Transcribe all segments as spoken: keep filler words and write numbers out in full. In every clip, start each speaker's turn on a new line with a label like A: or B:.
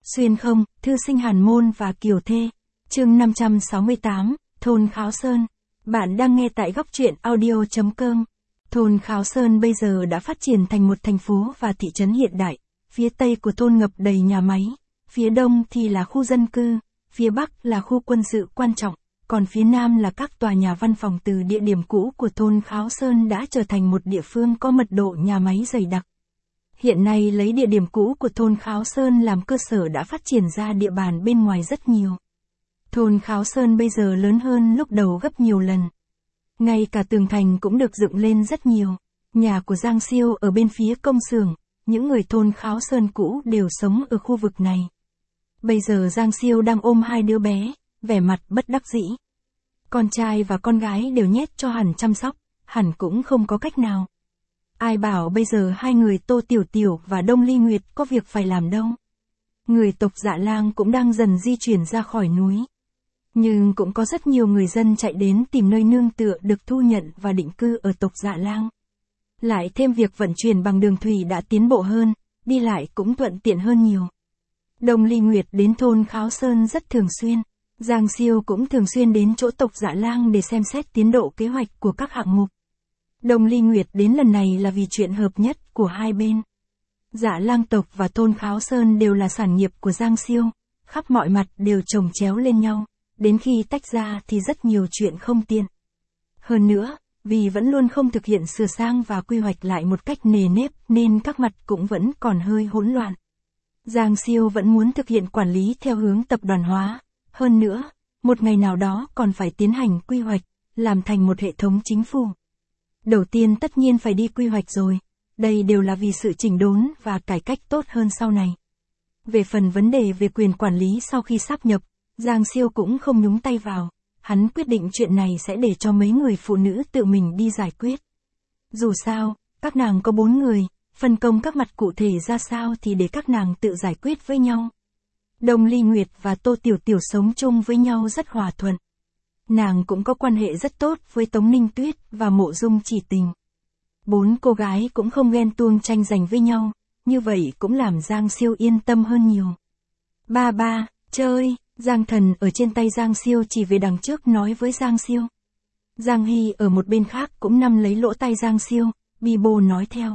A: Xuyên không, thư sinh Hàn Môn và Kiều Thê. Chương năm trăm sáu mươi tám, thôn Kháo Sơn. Bạn đang nghe tại góc truyện audio chấm com. Thôn Kháo Sơn bây giờ đã phát triển thành một thành phố và thị trấn hiện đại. Phía tây của thôn ngập đầy nhà máy, phía đông thì là khu dân cư, phía bắc là khu quân sự quan trọng, còn phía nam là các tòa nhà văn phòng. Từ địa điểm cũ của thôn Kháo Sơn đã trở thành một địa phương có mật độ nhà máy dày đặc. Hiện nay lấy địa điểm cũ của thôn Kháo Sơn làm cơ sở đã phát triển ra địa bàn bên ngoài rất nhiều. Thôn Kháo Sơn bây giờ lớn hơn lúc đầu gấp nhiều lần. Ngay cả tường thành cũng được dựng lên rất nhiều. Nhà của Giang Siêu ở bên phía công xưởng, những người thôn Kháo Sơn cũ đều sống ở khu vực này. Bây giờ Giang Siêu đang ôm hai đứa bé, vẻ mặt bất đắc dĩ. Con trai và con gái đều nhét cho Hẳn chăm sóc, Hẳn cũng không có cách nào. Ai bảo bây giờ hai người Tô Tiểu Tiểu và Đông Ly Nguyệt có việc phải làm đâu. Người tộc Dạ Lang cũng đang dần di chuyển ra khỏi núi. Nhưng cũng có rất nhiều người dân chạy đến tìm nơi nương tựa được thu nhận và định cư ở tộc Dạ Lang. Lại thêm việc vận chuyển bằng đường thủy đã tiến bộ hơn, đi lại cũng thuận tiện hơn nhiều. Đông Ly Nguyệt đến thôn Kháo Sơn rất thường xuyên. Giang Siêu cũng thường xuyên đến chỗ tộc Dạ Lang để xem xét tiến độ kế hoạch của các hạng mục. Đông Ly Nguyệt đến lần này là vì chuyện hợp nhất của hai bên. Dạ Lang tộc và thôn Kháo Sơn đều là sản nghiệp của Giang Siêu, khắp mọi mặt đều chồng chéo lên nhau, đến khi tách ra thì rất nhiều chuyện không tiện. Hơn nữa, vì vẫn luôn không thực hiện sửa sang và quy hoạch lại một cách nề nếp nên các mặt cũng vẫn còn hơi hỗn loạn. Giang Siêu vẫn muốn thực hiện quản lý theo hướng tập đoàn hóa, hơn nữa, một ngày nào đó còn phải tiến hành quy hoạch, làm thành một hệ thống chính phủ. Đầu tiên tất nhiên phải đi quy hoạch rồi, đây đều là vì sự chỉnh đốn và cải cách tốt hơn sau này. Về phần vấn đề về quyền quản lý sau khi sáp nhập, Giang Siêu cũng không nhúng tay vào, hắn quyết định chuyện này sẽ để cho mấy người phụ nữ tự mình đi giải quyết. Dù sao, các nàng có bốn người, phân công các mặt cụ thể ra sao thì để các nàng tự giải quyết với nhau. Đông Ly Nguyệt và Tô Tiểu Tiểu sống chung với nhau rất hòa thuận. Nàng cũng có quan hệ rất tốt với Tống Ninh Tuyết và Mộ Dung Chỉ Tình. Bốn cô gái cũng không ghen tuông tranh giành với nhau, như vậy cũng làm Giang Siêu yên tâm hơn nhiều. Ba ba, chơi, Giang Thần ở trên tay Giang Siêu chỉ về đằng trước nói với Giang Siêu. Giang Hy ở một bên khác cũng nắm lấy lỗ tay Giang Siêu, bi bô nói theo.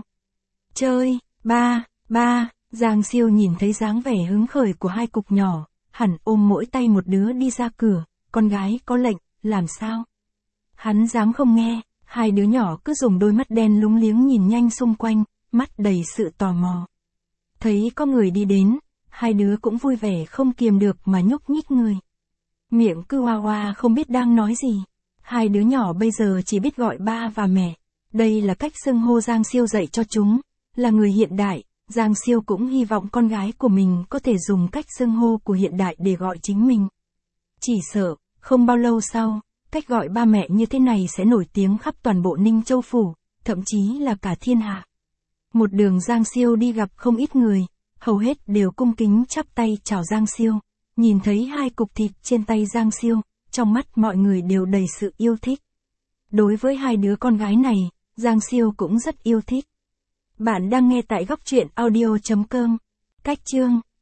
A: Chơi, ba, ba, Giang Siêu nhìn thấy dáng vẻ hứng khởi của hai cục nhỏ, hẳn ôm mỗi tay một đứa đi ra cửa, con gái có lệnh, làm sao? Hắn dám không nghe, hai đứa nhỏ cứ dùng đôi mắt đen lúng liếng nhìn nhanh xung quanh, mắt đầy sự tò mò. Thấy có người đi đến, hai đứa cũng vui vẻ không kiềm được mà nhúc nhích người. Miệng cứ hoa hoa không biết đang nói gì. Hai đứa nhỏ bây giờ chỉ biết gọi ba và mẹ. Đây là cách xưng hô Giang Siêu dạy cho chúng. Là người hiện đại, Giang Siêu cũng hy vọng con gái của mình có thể dùng cách xưng hô của hiện đại để gọi chính mình. Chỉ sợ, không bao lâu sau, cách gọi ba mẹ như thế này sẽ nổi tiếng khắp toàn bộ Ninh Châu Phủ, thậm chí là cả thiên hạ. Một đường Giang Siêu đi gặp không ít người, hầu hết đều cung kính chắp tay chào Giang Siêu. Nhìn thấy hai cục thịt trên tay Giang Siêu, trong mắt mọi người đều đầy sự yêu thích. Đối với hai đứa con gái này, Giang Siêu cũng rất yêu thích. Bạn đang nghe tại góc truyện audio chấm com. Cách chương